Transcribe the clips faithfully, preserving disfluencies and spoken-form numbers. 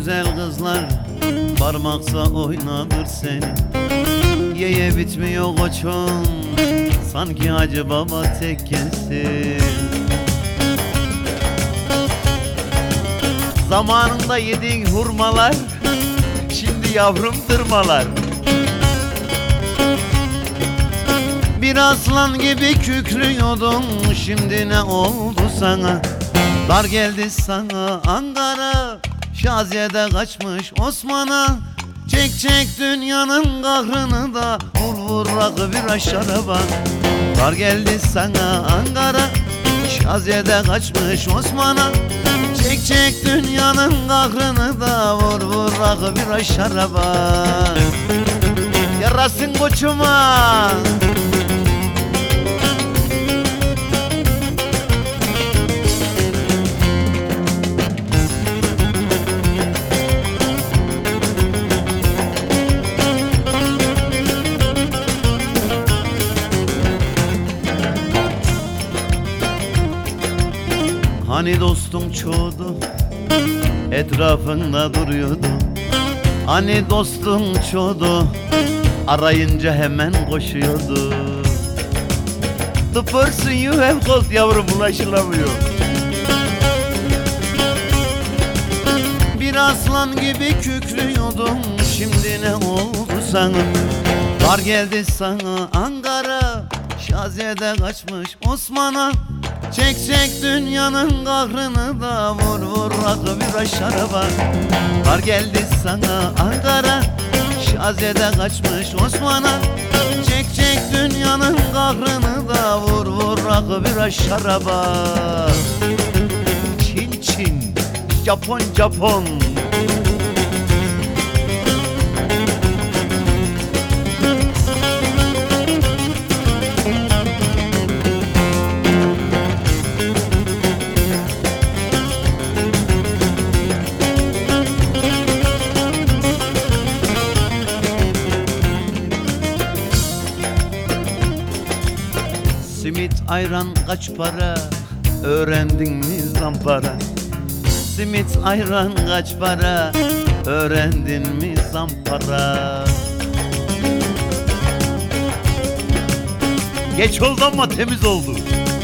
güzel kızlar parmaksa oynadır seni. Yeye bitmiyor koçum, sanki Hacı Baba tekkesi. Zamanında yediğin hurmalar şimdi yavrum tırmalar. Bir aslan gibi kükrüyordun, şimdi ne oldu sana? Dar geldi sana Ankara, Şaziye'de kaçmış Osman'a. Çek çek dünyanın kahrını da vur vur rakı bir şaraba. Dar geldi sana Ankara, Şaziye'de kaçmış Osman'a. Çek çek dünyanın kahrını da vur vur rakı bir şaraba. Yarasın koçuma. Hani dostum çoğdu, etrafında duruyordu. Hani dostum çoğdu, arayınca hemen koşuyordu. The person you have called yavrum ulaşılamıyor. Bir aslan gibi kükrüyordun, şimdi ne oldu sana? Dar geldi sana Ankara, Şaziye'de kaçmış Osman'a. Çek çek dünyanın kahrını da vur vur rakı bir şaraba. Var geldi sana Ankara, Şaziye'de kaçmış Osman'a. Çek çek dünyanın kahrını da vur vur rakı bir şaraba. Çin Çin, Japon Japon. Simit ayran kaç para, öğrendin mi zampara? Simit ayran kaç para, öğrendin mi zampara? Geç oldu ama temiz oldu.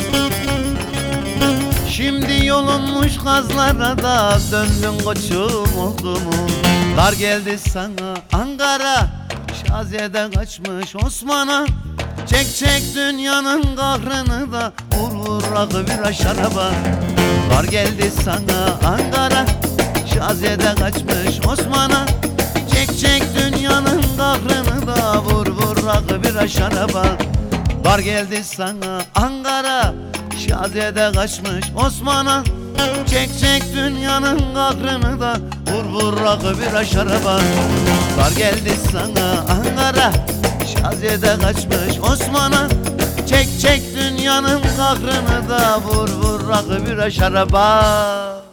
Şimdi yolunmuş kazlara da döndün koçum oldu mu? Dar geldi sana Ankara, Şaziye'de kaçmış Osman'a. Çek çek dünyanın kahrını da vur vur rakı bir şaraba. Var geldi sana Ankara, Şaziye'de kaçmış Osman'a. Çek çek dünyanın kahrını da vur vur rakı bir şaraba. Var geldi sana Ankara, Şaziye'de kaçmış Osman'a. Çek çek dünyanın kahrını da vur vur rakı bir şaraba. Var geldi sana Ankara, Şaziye'de kaçmış Osman'a. Çek çek dünyanın kahrını da vur vur rakı bir şaraba.